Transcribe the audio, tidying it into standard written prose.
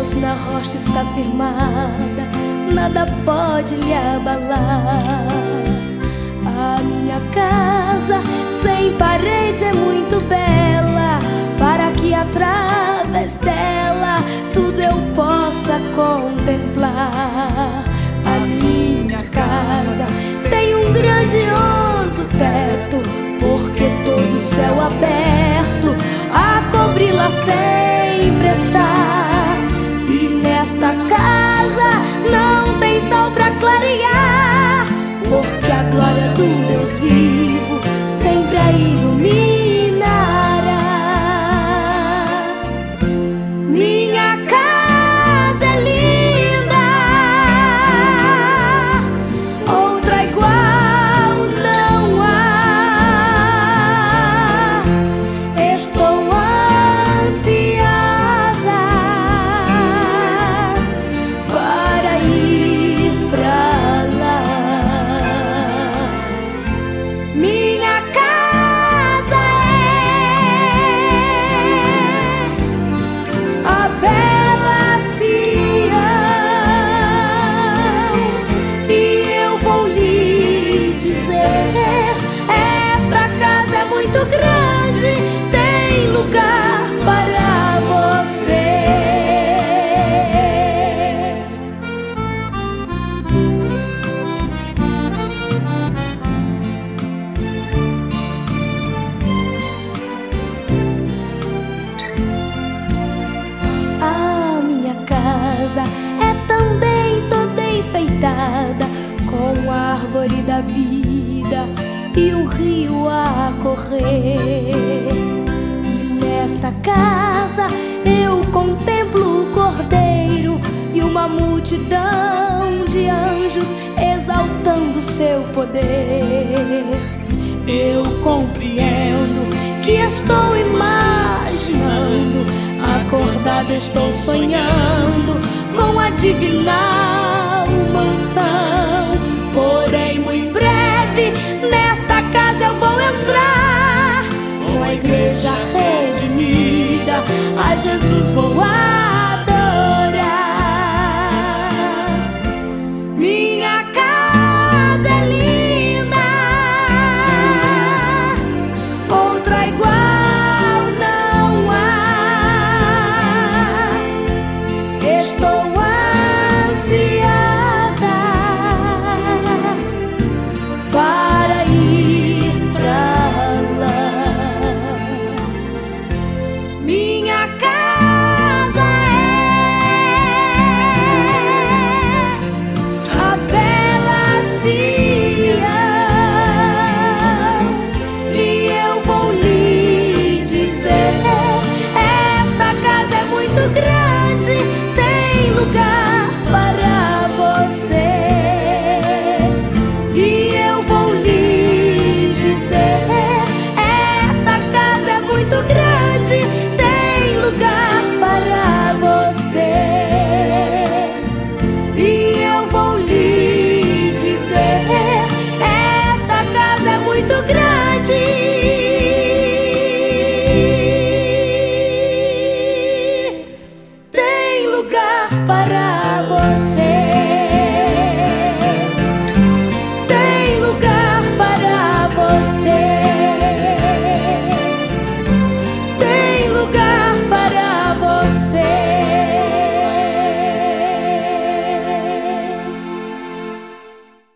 pois na rocha está firmada, nada pode lhe abalar. A minha casa sem parede é muito bela, para que através dela tudo eu possa contemplar. A minha casa tem um grandioso teto, porque todo o céu aberto a cobri-la sempre está. E nesta casa não tem sol pra clarear, porque a glória do Deus vivo sempre a iluminará. Minha casa é linda, outra igual não há. Estou ansiosa para ir pra lá. Minha casa é a bela Sião, e eu vou lhe dizer: esta casa é muito grande, tem lugar para você. A minha casa é também toda enfeitada com a árvore da vida e um rio a correr. E nesta casa eu contemplo o Cordeiro e uma multidão de anjos exaltando seu poder. Eu compreendo que estou imaginando, acordada estou sonhando com a divina mansão. Porém, muito em breve nesta casa eu vou entrar, com a igreja redimida a Jesus vou adorar. Minha casa é linda, outra igual não há. Estou ansiosa para ir pra lá. Minha casa é a bela Sião, e eu vou lhe dizer: esta casa é muito grande,